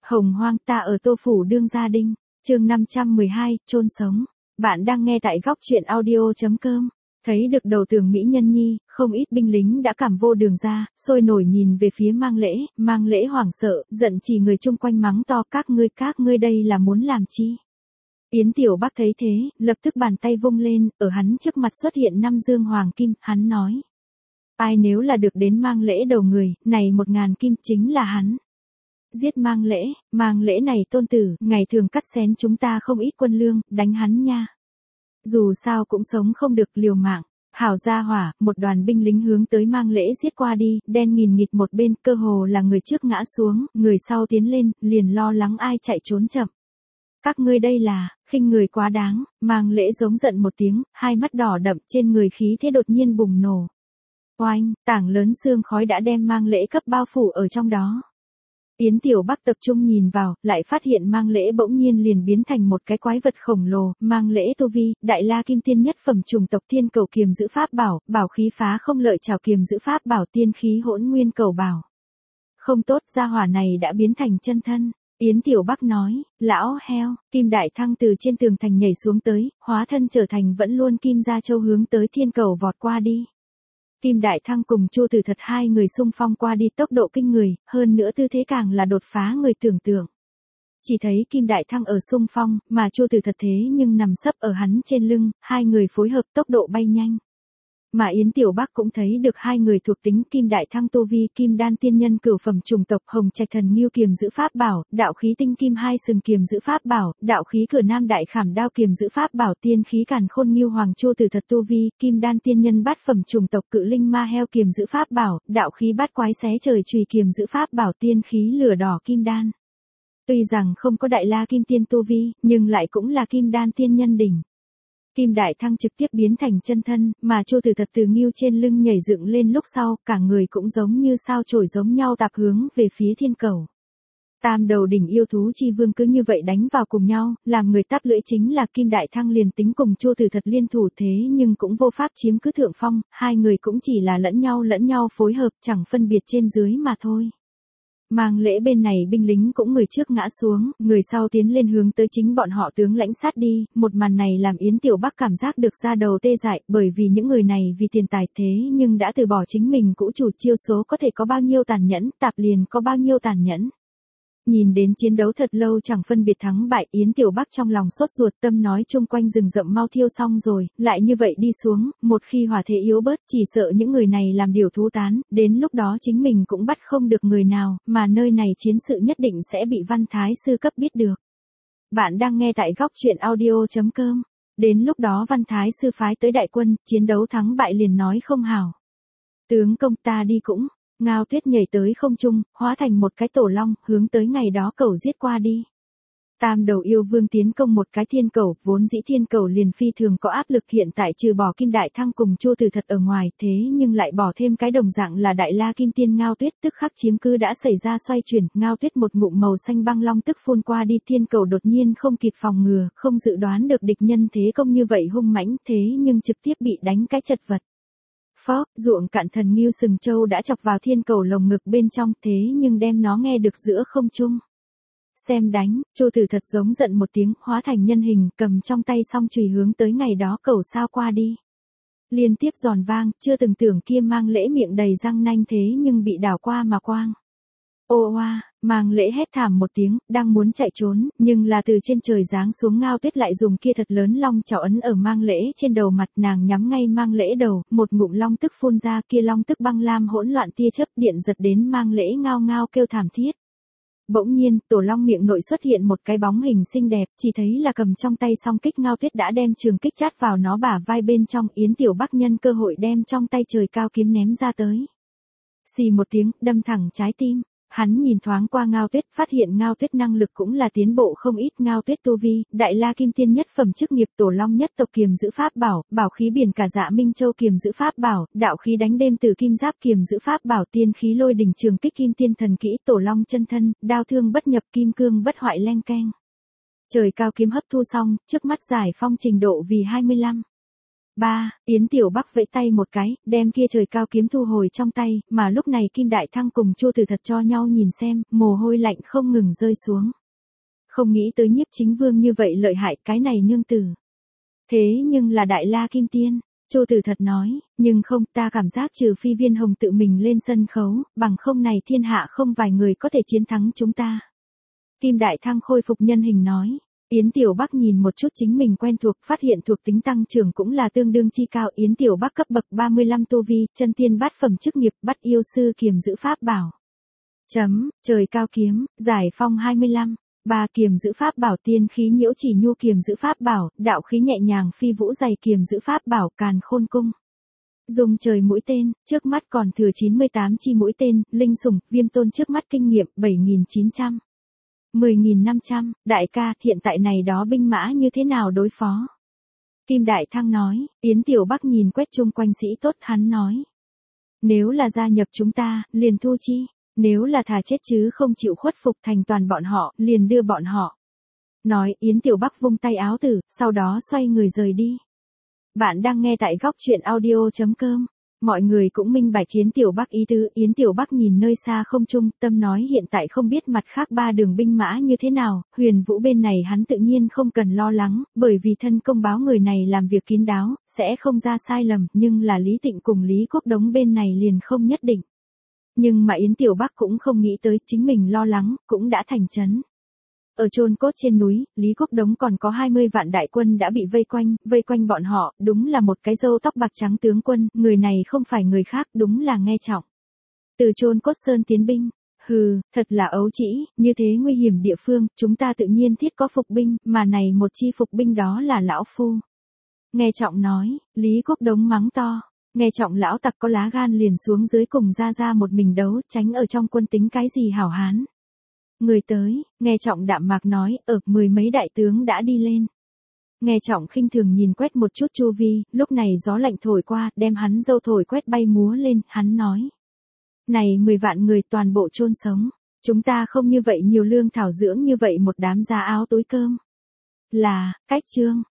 Hồng hoang ta ở Tô Phủ Đương Gia Đinh, chương 512, chôn sống. Bạn đang nghe tại góc truyện audio.com. Thấy được đầu tường mỹ nhân nhi, không ít binh lính đã cảm vô đường ra, sôi nổi nhìn về phía mang lễ hoảng sợ, giận chỉ người chung quanh mắng to các ngươi đây là muốn làm chi. Yến Tiểu Bắc thấy thế, lập tức bàn tay vung lên, ở hắn trước mặt xuất hiện 5 dương hoàng kim, hắn nói. Ai nếu là được đến mang lễ đầu người, này 1.000 kim chính là hắn. Giết mang lễ này tôn tử, ngày thường cắt xén chúng ta không ít quân lương, đánh hắn nha. Dù sao cũng sống không được liều mạng. Hảo gia hỏa, một đoàn binh lính hướng tới mang lễ giết qua đi, đen nghìn nghịt một bên, cơ hồ là người trước ngã xuống, người sau tiến lên, liền lo lắng ai chạy trốn chậm. Các ngươi đây là, khinh người quá đáng, mang lễ giống giận một tiếng, hai mắt đỏ đậm trên người khí thế đột nhiên bùng nổ. Oanh, tảng lớn xương khói đã đem mang lễ cấp bao phủ ở trong đó. Yến Tiểu Bắc tập trung nhìn vào, lại phát hiện mang lễ bỗng nhiên liền biến thành một cái quái vật khổng lồ, mang lễ tu vi, đại la kim tiên nhất phẩm trùng tộc thiên cầu kiềm giữ pháp bảo, bảo khí phá không lợi trảo kiềm giữ pháp bảo tiên khí hỗn nguyên cầu bảo. Không tốt, gia hỏa này đã biến thành chân thân. Yến Tiểu Bắc nói, lão heo, Kim Đại Thăng từ trên tường thành nhảy xuống tới, hóa thân trở thành vẫn luôn Kim Gia Châu hướng tới thiên cầu vọt qua đi. Kim Đại Thăng cùng Chu Tử Thật hai người xung phong qua đi tốc độ kinh người, hơn nữa tư thế càng là đột phá người tưởng tượng. Chỉ thấy Kim Đại Thăng ở xung phong, mà Chu Tử Thật thế nhưng nằm sấp ở hắn trên lưng, hai người phối hợp tốc độ bay nhanh. Mà Yến Tiểu Bắc cũng thấy được hai người thuộc tính Kim Đại Thăng tu vi Kim Đan tiên nhân cửu phẩm trùng tộc Hồng Trạch Thần Ngưu kiềm giữ pháp bảo, đạo khí tinh kim hai sừng kiềm giữ pháp bảo, đạo khí cửa nam đại khảm đao kiềm giữ pháp bảo tiên khí càn khôn Ngưu Hoàng Chu Tử Thật tu vi Kim Đan tiên nhân bát phẩm trùng tộc cự linh ma heo kiềm giữ pháp bảo, đạo khí bát quái xé trời chùy kiềm giữ pháp bảo tiên khí lửa đỏ Kim Đan. Tuy rằng không có đại la kim tiên tu vi, nhưng lại cũng là Kim Đan tiên nhân đỉnh. Kim Đại Thăng trực tiếp biến thành chân thân, mà Chu Tử Thật từ ngưu trên lưng nhảy dựng lên lúc sau, cả người cũng giống như sao chổi giống nhau tạp hướng về phía thiên cầu. Tam đầu đỉnh yêu thú chi vương cứ như vậy đánh vào cùng nhau, làm người táp lưỡi chính là Kim Đại Thăng liền tính cùng Chu Tử Thật liên thủ thế nhưng cũng vô pháp chiếm cứ thượng phong, hai người cũng chỉ là lẫn nhau phối hợp chẳng phân biệt trên dưới mà thôi. Mang lễ bên này binh lính cũng người trước ngã xuống, người sau tiến lên hướng tới chính bọn họ tướng lãnh sát đi, một màn này làm Yến Tiểu Bắc cảm giác được da đầu tê dại, bởi vì những người này vì tiền tài thế nhưng đã từ bỏ chính mình cũ chủ chiêu số có thể có bao nhiêu tàn nhẫn, tạp liền có bao nhiêu tàn nhẫn. Nhìn đến chiến đấu thật lâu chẳng phân biệt thắng bại, Yến Tiểu Bắc trong lòng sốt ruột tâm nói chung quanh rừng rậm mau thiêu xong rồi, lại như vậy đi xuống, một khi hỏa thế yếu bớt chỉ sợ những người này làm điều thú tán, đến lúc đó chính mình cũng bắt không được người nào, mà nơi này chiến sự nhất định sẽ bị Văn Thái Sư cấp biết được. Bạn đang nghe tại góc truyện audio.com, đến lúc đó Văn Thái Sư phái tới đại quân, chiến đấu thắng bại liền nói không hảo. Tướng công ta đi cũng. Ngao Tuyết nhảy tới không trung, hóa thành một cái tổ long, hướng tới ngày đó cẩu giết qua đi. Tam đầu yêu vương tiến công một cái thiên cẩu, vốn dĩ thiên cẩu liền phi thường có áp lực hiện tại trừ bỏ Kim Đại Thăng cùng Chu Tử Thật ở ngoài, thế nhưng lại bỏ thêm cái đồng dạng là đại la kim tiên Ngao Tuyết tức khắc chiếm cứ đã xảy ra xoay chuyển, Ngao Tuyết một ngụm màu xanh băng long tức phun qua đi, thiên cẩu đột nhiên không kịp phòng ngừa, không dự đoán được địch nhân thế công như vậy hung mãnh, thế nhưng trực tiếp bị đánh cái chật vật. Phó, ruộng cạn thần ngưu sừng châu đã chọc vào thiên cầu lồng ngực bên trong thế nhưng đem nó nghe được giữa không trung. Xem đánh, Chu Tử Thật giống giận một tiếng, hóa thành nhân hình, cầm trong tay song chùy hướng tới ngày đó cầu sao qua đi. Liên tiếp giòn vang, chưa từng tưởng kia mang lễ miệng đầy răng nanh thế nhưng bị đảo qua mà quang. Ô oa, mang lễ hét thảm một tiếng, đang muốn chạy trốn, nhưng là từ trên trời giáng xuống Ngao Tuyết lại dùng kia thật lớn long chảo ấn ở mang lễ trên đầu mặt nàng nhắm ngay mang lễ đầu, một ngụm long tức phun ra kia long tức băng lam hỗn loạn tia chớp điện giật đến mang lễ ngao ngao kêu thảm thiết. Bỗng nhiên, tổ long miệng nội xuất hiện một cái bóng hình xinh đẹp, chỉ thấy là cầm trong tay song kích Ngao Tuyết đã đem trường kích chát vào nó bả vai bên trong, Yến Tiểu Bắc nhân cơ hội đem trong tay trời cao kiếm ném ra tới. Xì một tiếng, đâm thẳng trái tim. Hắn nhìn thoáng qua Ngao Tuyết, phát hiện Ngao Tuyết năng lực cũng là tiến bộ không ít, Ngao Tuyết tu vi, đại la kim tiên nhất phẩm chức nghiệp tổ long nhất tộc kiềm giữ pháp bảo, bảo khí biển cả dạ minh châu kiềm giữ pháp bảo, đạo khí đánh đêm từ kim giáp kiềm giữ pháp bảo, tiên khí lôi đỉnh trường kích kim tiên thần kỹ, tổ long chân thân, đao thương bất nhập kim cương bất hoại leng keng. Trời cao kiếm hấp thu xong, trước mắt giải phong trình độ vì 25. Ba, Yến Tiểu Bắc vẫy tay một cái, đem kia trời cao kiếm thu hồi trong tay, mà lúc này Kim Đại Thăng cùng Chu Tử Thật cho nhau nhìn xem, mồ hôi lạnh không ngừng rơi xuống. Không nghĩ tới Nhiếp Chính Vương như vậy lợi hại, cái này nương tử. Thế nhưng là Đại La Kim Tiên, Chu Tử Thật nói, nhưng không, ta cảm giác trừ phi Viên Hồng tự mình lên sân khấu, bằng không này thiên hạ không vài người có thể chiến thắng chúng ta. Kim Đại Thăng khôi phục nhân hình nói. Yến Tiểu Bắc nhìn một chút chính mình quen thuộc, phát hiện thuộc tính tăng trưởng cũng là tương đương chi cao. Yến Tiểu Bắc cấp bậc 35 tu vi, chân tiên bát phẩm chức nghiệp, bắt yêu sư kiềm giữ pháp bảo. Trời cao kiếm, giải phong 25. 3 kiềm giữ pháp bảo tiên khí nhiễu chỉ nhu kiềm giữ pháp bảo, đạo khí nhẹ nhàng phi vũ dày kiềm giữ pháp bảo càn khôn cung. Dùng trời mũi tên, trước mắt còn thừa 98 chi mũi tên, linh sủng, viêm tôn trước mắt kinh nghiệm 7.900. 10.500, đại ca, hiện tại này đó binh mã như thế nào đối phó? Kim Đại Thăng nói, Yến Tiểu Bắc nhìn quét chung quanh sĩ tốt hắn nói. Nếu là gia nhập chúng ta, liền thu chi, nếu là thà chết chứ không chịu khuất phục thành toàn bọn họ, liền đưa bọn họ. Nói Yến Tiểu Bắc vung tay áo tử, sau đó xoay người rời đi. Bạn đang nghe tại góc truyện audio.com. Mọi người cũng minh bạch Yến Tiểu Bắc ý tứ. Yến Tiểu Bắc nhìn nơi xa không trung, tâm nói hiện tại không biết mặt khác 3 đường binh mã như thế nào, Huyền Vũ bên này hắn tự nhiên không cần lo lắng, bởi vì thân công báo người này làm việc kín đáo, sẽ không ra sai lầm, nhưng là Lý Tịnh cùng Lý Quốc Đống bên này liền không nhất định. Nhưng mà Yến Tiểu Bắc cũng không nghĩ tới, chính mình lo lắng, cũng đã thành chấn. Ở chôn cốt trên núi, Lý Quốc Đống còn có 20 vạn đại quân đã bị vây quanh bọn họ, đúng là một cái râu tóc bạc trắng tướng quân, người này không phải người khác, đúng là Nghe Trọng. Từ chôn cốt sơn tiến binh, hừ, thật là ấu trĩ, như thế nguy hiểm địa phương, chúng ta tự nhiên thiết có phục binh, mà này một chi phục binh đó là lão phu. Nghe Trọng nói, Lý Quốc Đống mắng to, Nghe Trọng lão tặc có lá gan liền xuống dưới cùng ra một mình đấu, tránh ở trong quân tính cái gì hảo hán. Người tới, Nghe Trọng đạm mạc nói, ở 10 mấy đại tướng đã đi lên. Nghe Trọng khinh thường nhìn quét một chút chu vi, lúc này gió lạnh thổi qua, đem hắn râu thổi quét bay múa lên, hắn nói. Này 10 vạn người toàn bộ chôn sống, chúng ta không như vậy nhiều lương thảo dưỡng như vậy một đám giá áo túi cơm. Là, cách chương.